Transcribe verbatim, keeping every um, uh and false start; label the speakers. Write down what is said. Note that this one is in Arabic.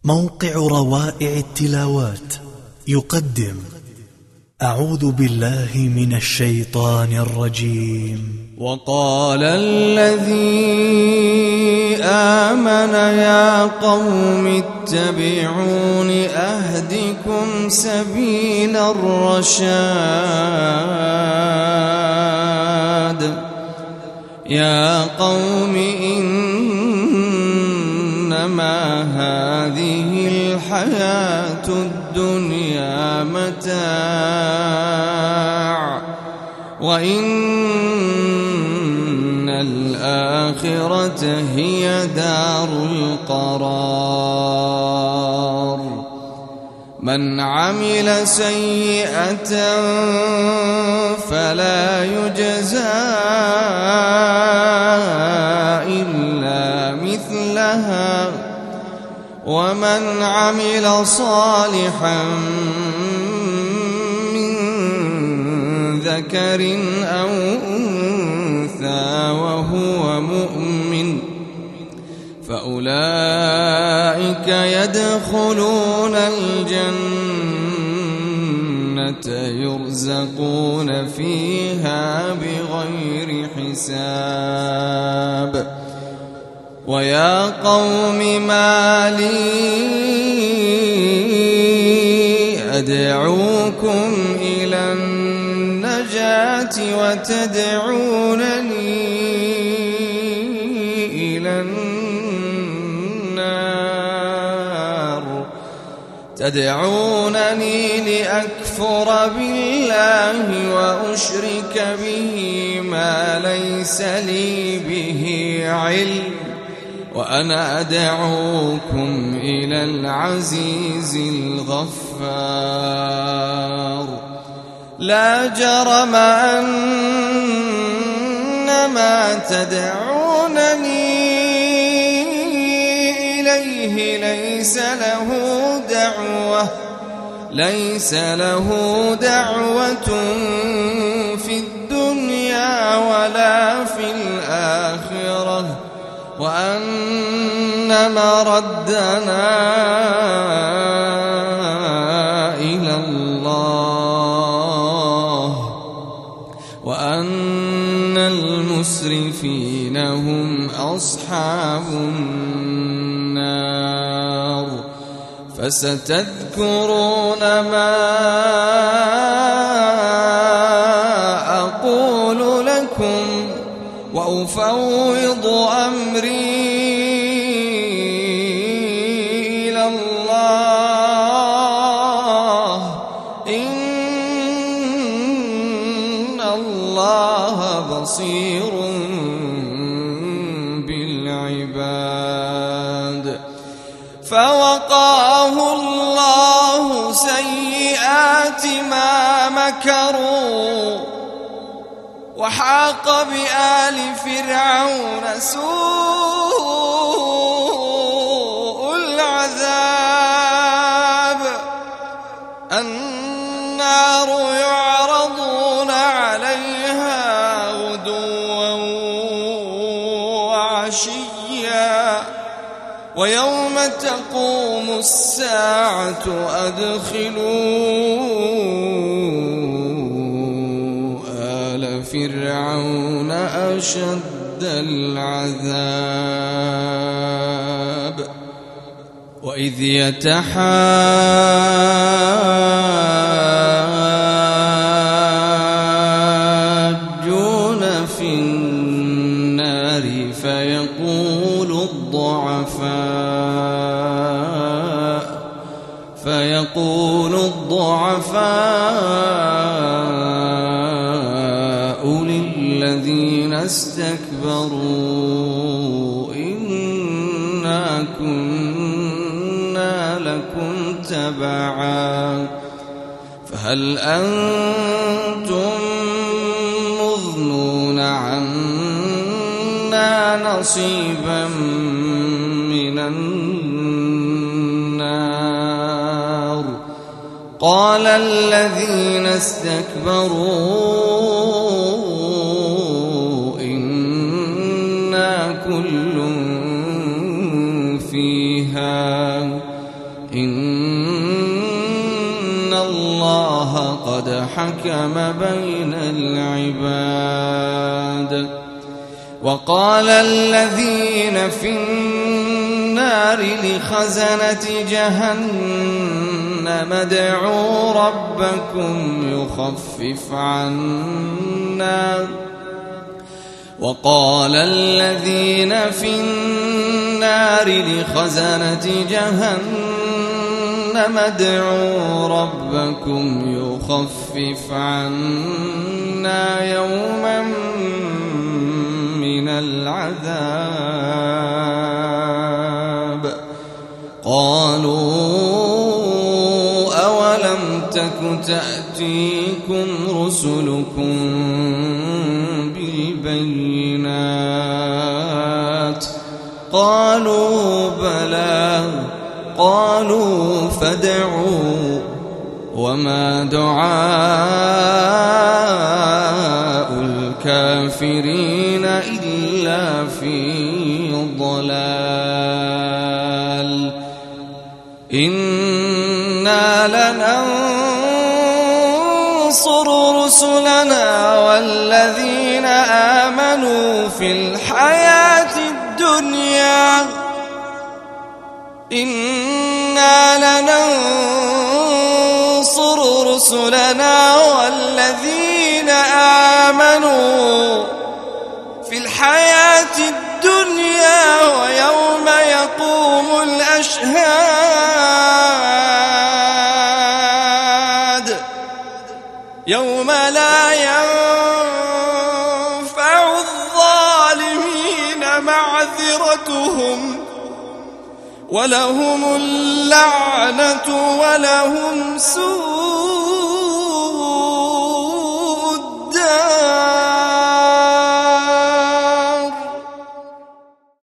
Speaker 1: موقع روائع التلاوات يقدم أعوذ بالله من الشيطان الرجيم.
Speaker 2: وقال الذي آمن يا قوم اتبعون أهدكم سبيل الرشاد. يا قوم إنما هذه الحياة الدنيا متاع وإن الآخرة هي دار القرار. من عمل سيئة فلا يجزى إلا مثلها ومن عمل صالحا من ذكر أو أنثى وهو مؤمن فأولئك يدخلون الجنة يرزقون فيها بغير حساب. ويا قوم ما لي أدعوكم إلى النجاة وتدعونني إلى النار تدعونني لأكفر بالله وأشرك به ما ليس لي به علم وأنا أدعوكم إلى العزيز الغفار. لا جرم أن ما تدعونني إليه ليس له دعوة ليس له دعوة في الدنيا ولا في الآخرة وأن مردنا إلى الله وأن المسرفين هم أصحاب النار. فستذكرون ما أقول لكم وأفوض أمري إلى الله إن الله بصير بالعباد. فوقاه الله سيئات ما مكروا وحاق بآل فرعون سوء العذاب. النار يعرضون عليها غدوا وعشيا ويوم تقوم الساعة أدخلوا فرعون أشد العذاب. وإذ يتحاجون في النار فيقول الضعفاء فيقول الضعفاء للذين استكبروا إنا كنا لكم تبعا فهل أنتم مغنون عنا نصيبا من النار. قال الذين استكبروا إنا كل فيها إن الله قد حكم بين العباد. وقال الذين في النار لخزنة جهنم ادعوا ربكم يخفف عنا وقال الذين في النار لخزنة جهنم ادعوا ربكم يخفف عنا يوما من العذاب. قالوا أولم تك تأتيكم رسلكم بالبينات قالوا بلى قالوا فادعوا وما دعاء الكافرين إلا في ضلال. إنا لننصر رسلنا والذين آمنوا في الحياة الدنيا إنا لننصر رسلنا والذين آمنوا في الحياة الدنيا ويوم يقوم الأشهاد يوم لا ينفع الظالمين معذرتهم ولهم اللعنة ولهم سوء